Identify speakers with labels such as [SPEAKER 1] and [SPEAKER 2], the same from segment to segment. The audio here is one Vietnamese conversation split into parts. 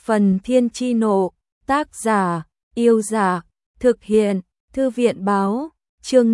[SPEAKER 1] Phần Thiên Chi Nộ, tác giả, Yêu Giả, thực hiện, Thư viện Báo, chương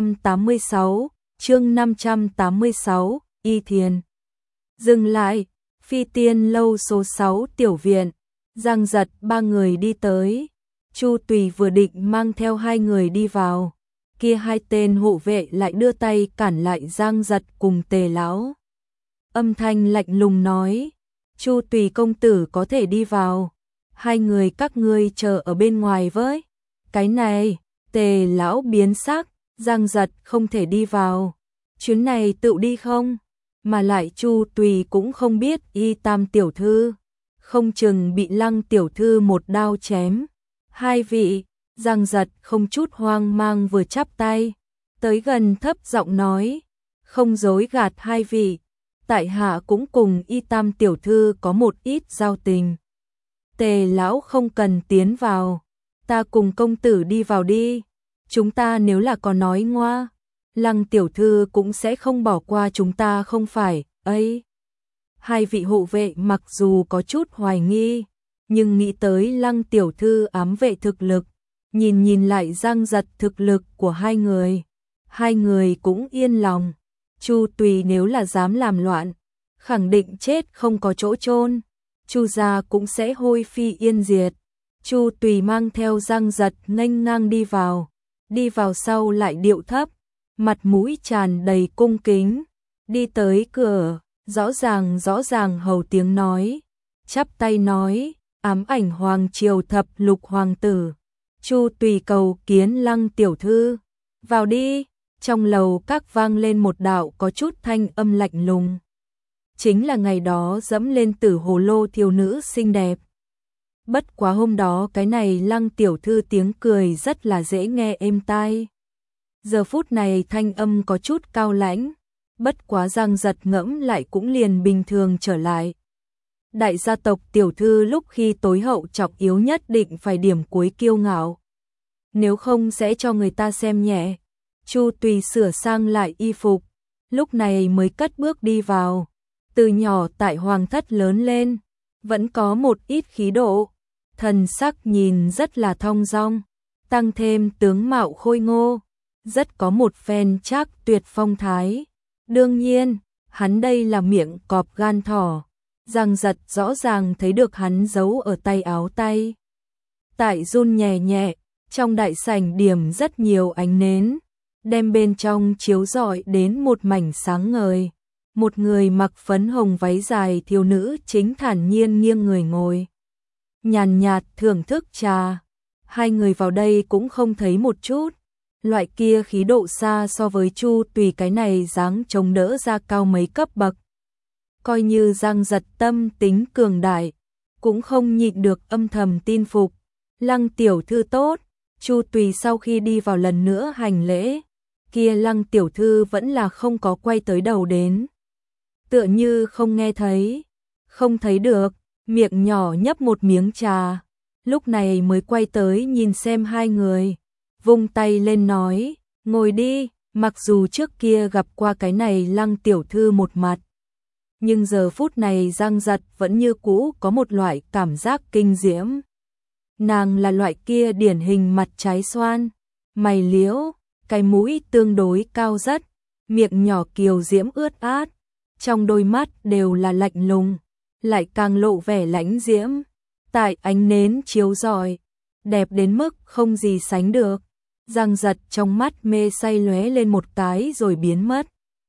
[SPEAKER 1] 586, Y Thiền. Dừng lại, Phi Tiên Lâu số 6 tiểu viện, Giang Giật ba người đi tới. Chu Tùy vừa định mang theo hai người đi vào, kia hai tên hộ vệ lại đưa tay cản lại Giang Giật cùng Tề lão. Âm thanh lạnh lùng nói, Chu Tùy công tử có thể đi vào, hai người các ngươi chờ ở bên ngoài với. Cái này, Tề lão biến sắc, Giang Giật không thể đi vào, chuyến này tự đi không? Mà lại Chu Tùy cũng không biết Y Tam tiểu thư, không chừng bị Lăng tiểu thư một đao chém. Hai vị, Giang Giật không chút hoang mang vừa chắp tay, tới gần thấp giọng nói, không dối gạt hai vị, tại hạ cũng cùng Y Tam tiểu thư có một ít giao tình. Tề lão không cần tiến vào, ta cùng công tử đi vào đi, chúng ta nếu là có nói ngoa, Lăng tiểu thư cũng sẽ không bỏ qua chúng ta không phải, ấy. Hai vị hộ vệ mặc dù có chút hoài nghi, nhưng nghĩ tới Lăng tiểu thư ám vệ thực lực, nhìn lại Giang Giật thực lực của hai người cũng yên lòng. Chu Tùy nếu là dám làm loạn, khẳng định chết không có chỗ chôn, Chu gia cũng sẽ hôi phi yên diệt. Chu Tùy mang theo Giang Giật nghênh ngang đi vào sau lại điệu thấp, mặt mũi tràn đầy cung kính, đi tới cửa, rõ ràng hầu tiếng nói, chắp tay nói, ám ảnh hoàng triều thập lục hoàng tử, Chu Tùy cầu kiến Lăng tiểu thư, vào đi. Trong lầu các vang lên một đạo có chút thanh âm lạnh lùng. Chính là ngày đó dẫm lên Tử Hồ Lô thiếu nữ xinh đẹp. Bất quá hôm đó cái này Lăng tiểu thư tiếng cười rất là dễ nghe êm tai. Giờ phút này thanh âm có chút cao lãnh, bất quá Giang Giật ngẫm lại cũng liền bình thường trở lại. Đại gia tộc tiểu thư lúc khi tối hậu trọng yếu nhất định phải điểm cuối kiêu ngạo, nếu không sẽ cho người ta xem nhẹ. Chu Tùy sửa sang lại y phục, lúc này mới cất bước đi vào. Từ nhỏ tại hoàng thất lớn lên, vẫn có một ít khí độ, thần sắc nhìn rất là thong dong, tăng thêm tướng mạo khôi ngô, rất có một phen trác tuyệt phong thái. Đương nhiên, hắn đây là miệng cọp gan thỏ, Giang Giật rõ ràng thấy được hắn giấu ở tay áo tay. Tại run nhẹ nhẹ, trong đại sảnh điểm rất nhiều ánh nến, đem bên trong chiếu rọi đến một mảnh sáng ngời. Một người mặc phấn hồng váy dài thiếu nữ chính thản nhiên nghiêng người ngồi, nhàn nhạt thưởng thức trà. Hai người vào đây cũng không thấy một chút loại kia khí độ xa so với Chu Tùy cái này dáng chống đỡ ra cao mấy cấp bậc. Coi như Giang Giật tâm tính cường đại, cũng không nhịn được âm thầm tin phục. Lăng tiểu thư tốt. Chu Tùy sau khi đi vào lần nữa hành lễ, kia Lăng tiểu thư vẫn là không có quay tới đầu đến, tựa như không nghe thấy, không thấy được, miệng nhỏ nhấp một miếng trà, lúc này mới quay tới nhìn xem hai người, vung tay lên nói, ngồi đi. Mặc dù trước kia gặp qua cái này Lăng tiểu thư một mặt, nhưng giờ phút này Giang Giật vẫn như cũ có một loại cảm giác kinh diễm. Nàng là loại kia điển hình mặt trái xoan, mày liễu, cái mũi tương đối cao rất, miệng nhỏ kiều diễm ướt át, trong đôi mắt đều là lạnh lùng, lại càng lộ vẻ lãnh diễm. Tại ánh nến chiếu rọi, đẹp đến mức không gì sánh được. Giang Giật trong mắt mê say lóe lên một cái rồi biến mất.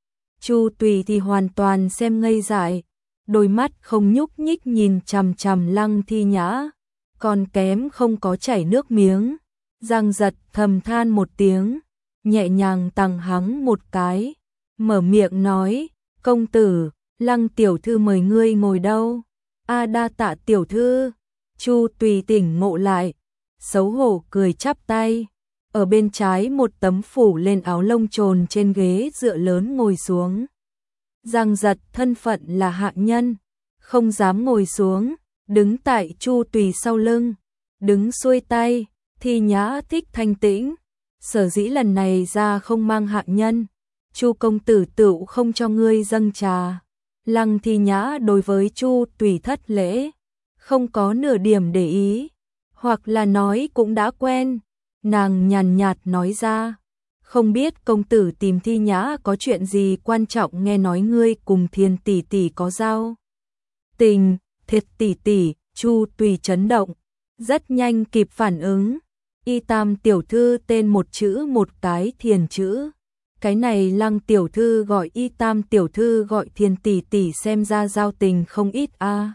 [SPEAKER 1] Chu Tùy thì hoàn toàn xem ngây dại, đôi mắt không nhúc nhích nhìn chằm chằm Lăng Thi Nhã, còn kém không có chảy nước miếng. Giang Giật thầm than một tiếng, nhẹ nhàng tằng hắng một cái, mở miệng nói, công tử, Lăng tiểu thư mời ngươi ngồi đâu. A đa tạ tiểu thư. Chu Tùy tỉnh ngộ lại, xấu hổ cười chắp tay, ở bên trái một tấm phủ lên áo lông trồn trên ghế dựa lớn ngồi xuống. Giang Giật thân phận là hạ nhân, không dám ngồi xuống, đứng tại Chu Tùy sau lưng, đứng xuôi tay. Thi Nhã thích thanh tĩnh, sở dĩ lần này ra không mang hạ nhân, Chu công tử tựu không cho ngươi dâng trà. Lăng Thi Nhã đối với Chu Tùy thất lễ, không có nửa điểm để ý, hoặc là nói cũng đã quen. Nàng nhàn nhạt nói ra, không biết công tử tìm Thi Nhã có chuyện gì quan trọng, nghe nói ngươi cùng Thiên tỷ tỷ có giao tình. Thiệt tỷ tỷ, Chu Tùy chấn động, rất nhanh kịp phản ứng. Y Tam tiểu thư tên một chữ một cái Thiền chữ. Cái này Lăng tiểu thư gọi Y Tam tiểu thư gọi Thiên tỷ tỷ xem ra giao tình không ít a.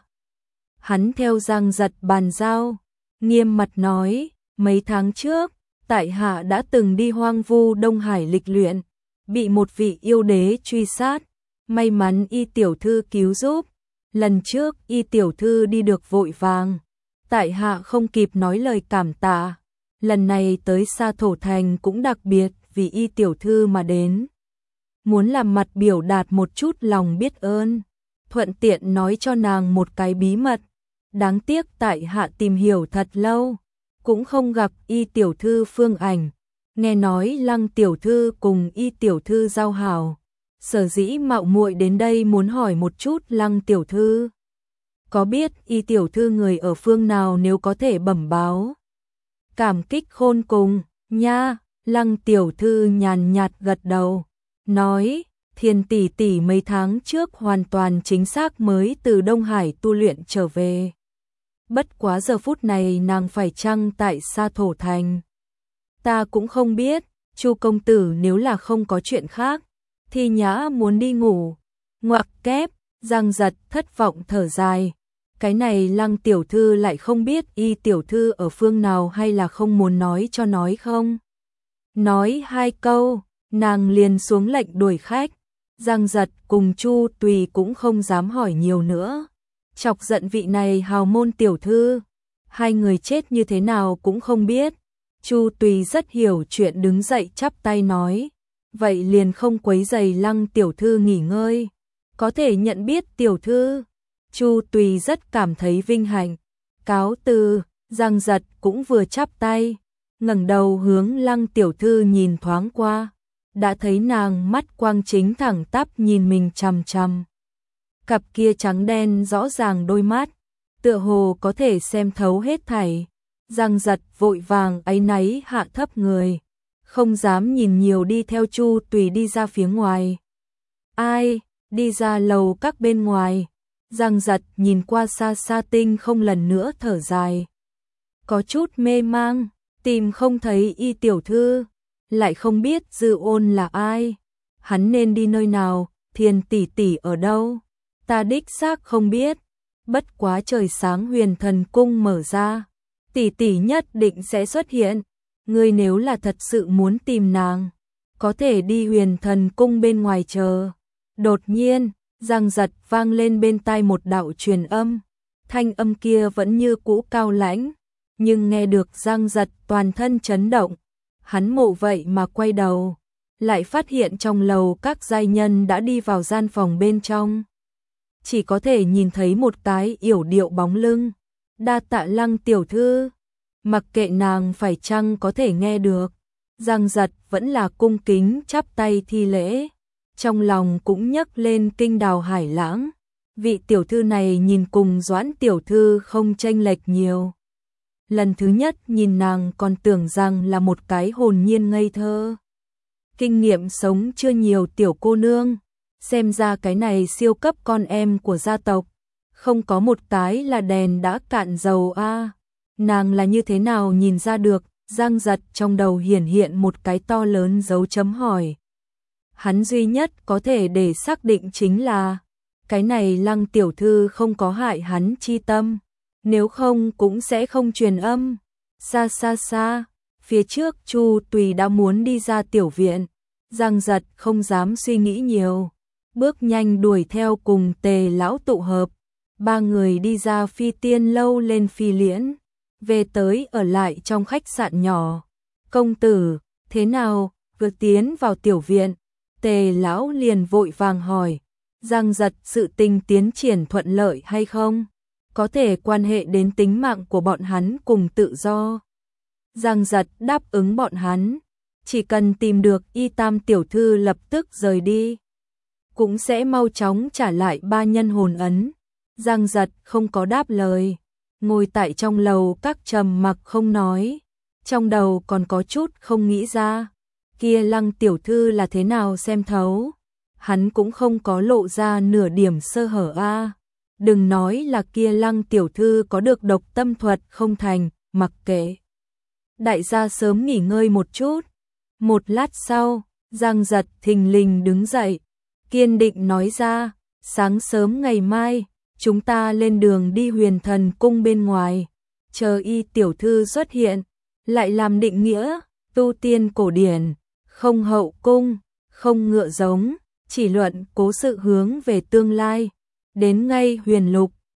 [SPEAKER 1] Hắn theo Giang Giật bàn giao, nghiêm mặt nói, mấy tháng trước, tại hạ đã từng đi hoang vu Đông Hải lịch luyện, bị một vị yêu đế truy sát, may mắn Y tiểu thư cứu giúp. Lần trước Y tiểu thư đi được vội vàng, tại hạ không kịp nói lời cảm tạ. Lần này tới Sa Thổ Thành cũng đặc biệt vì Y tiểu thư mà đến, muốn làm mặt biểu đạt một chút lòng biết ơn, thuận tiện nói cho nàng một cái bí mật. Đáng tiếc tại hạ tìm hiểu thật lâu, cũng không gặp Y tiểu thư phương ảnh. Nghe nói Lăng tiểu thư cùng Y tiểu thư giao hảo, sở dĩ mạo muội đến đây muốn hỏi một chút Lăng tiểu thư có biết Y tiểu thư người ở phương nào, nếu có thể bẩm báo. Cảm kích khôn cùng, nha. Lăng tiểu thư nhàn nhạt gật đầu, nói, Thiên tỷ tỷ mấy tháng trước hoàn toàn chính xác mới từ Đông Hải tu luyện trở về. Bất quá giờ phút này nàng phải chăng tại Sa Thổ Thành, ta cũng không biết. Chu công tử nếu là không có chuyện khác, Thi Nhã muốn đi ngủ. Ngoặc kép, Giang Giật thất vọng thở dài. Cái này Lăng tiểu thư lại không biết Y tiểu thư ở phương nào, hay là không muốn nói cho nói không? Nói hai câu, nàng liền xuống lệnh đuổi khách. Giang Giật cùng Chu Tùy cũng không dám hỏi nhiều nữa, chọc giận vị này hào môn tiểu thư. Hai người chết như thế nào cũng không biết. Chu Tùy rất hiểu chuyện, đứng dậy chắp tay nói, vậy liền không quấy rầy Lăng tiểu thư nghỉ ngơi, có thể nhận biết tiểu thư. Chu Tùy rất cảm thấy vinh hạnh, cáo từ. Giang Giật cũng vừa chắp tay, ngẩng đầu hướng Lăng tiểu thư nhìn thoáng qua, đã thấy nàng mắt quang chính thẳng tắp nhìn mình chằm chằm. Cặp kia trắng đen rõ ràng đôi mắt, tựa hồ có thể xem thấu hết thảy. Giang Giật vội vàng áy náy hạ thấp người, không dám nhìn nhiều, đi theo Chu Tùy đi ra phía ngoài. Ai? Đi ra lầu các bên ngoài. Giang Giật nhìn qua xa xa tinh không, lần nữa thở dài, có chút mê mang, tìm không thấy Y tiểu thư, lại không biết Dư Ôn là ai, hắn nên đi nơi nào, Thiên tỷ tỷ ở đâu, ta đích xác không biết. Bất quá trời sáng Huyền Thần Cung mở ra, tỷ tỷ nhất định sẽ xuất hiện. Ngươi nếu là thật sự muốn tìm nàng, có thể đi Huyền Thần Cung bên ngoài chờ. Đột nhiên, Giang Giật vang lên bên tai một đạo truyền âm, thanh âm kia vẫn như cũ cao lãnh, nhưng nghe được Giang Giật toàn thân chấn động. Hắn mộ vậy mà quay đầu, lại phát hiện trong lầu các giai nhân đã đi vào gian phòng bên trong, chỉ có thể nhìn thấy một cái yểu điệu bóng lưng. Đa tạ Lăng tiểu thư. Mặc kệ nàng phải chăng có thể nghe được, Giang Giật vẫn là cung kính chắp tay thi lễ, trong lòng cũng nhấc lên kinh đào hải lãng. Vị tiểu thư này nhìn cùng Doãn tiểu thư không chênh lệch nhiều. Lần thứ nhất nhìn nàng còn tưởng rằng là một cái hồn nhiên ngây thơ, kinh nghiệm sống chưa nhiều tiểu cô nương, xem ra cái này siêu cấp con em của gia tộc, không có một cái là đèn đã cạn dầu a. Nàng là như thế nào nhìn ra được? Giang Giật trong đầu hiển hiện một cái to lớn dấu chấm hỏi. Hắn duy nhất có thể để xác định chính là cái này Lăng tiểu thư không có hại hắn chi tâm, nếu không cũng sẽ không truyền âm. Xa xa xa, phía trước Chu Tùy đã muốn đi ra tiểu viện, Giang Giật không dám suy nghĩ nhiều, bước nhanh đuổi theo cùng Tề lão tụ hợp. Ba người đi ra Phi Tiên lâu lên Phi Liễn, về tới ở lại trong khách sạn nhỏ. Công tử, thế nào? Vừa tiến vào tiểu viện, Tề lão liền vội vàng hỏi, Giang Giật sự tình tiến triển thuận lợi hay không? Có thể quan hệ đến tính mạng của bọn hắn cùng tự do. Giang Giật đáp ứng bọn hắn, chỉ cần tìm được Y Tam tiểu thư lập tức rời đi, cũng sẽ mau chóng trả lại 3 nhân hồn ấn. Giang Giật không có đáp lời, ngồi tại trong lầu các trầm mặc không nói, trong đầu còn có chút không nghĩ ra, kia Lăng tiểu thư là thế nào xem thấu, hắn cũng không có lộ ra nửa điểm sơ hở a. Đừng nói là kia Lăng tiểu thư có được độc tâm thuật không thành, mặc kệ. Đại gia sớm nghỉ ngơi một chút. Một lát sau, Giang Giật thình lình đứng dậy, kiên định nói ra, sáng sớm ngày mai, chúng ta lên đường đi Huyền Thần cung bên ngoài, chờ Y tiểu thư xuất hiện, lại làm định nghĩa, tu tiên cổ điển, không hậu cung, không ngựa giống, chỉ luận cố sự hướng về tương lai. Đến ngay Huyền Lục,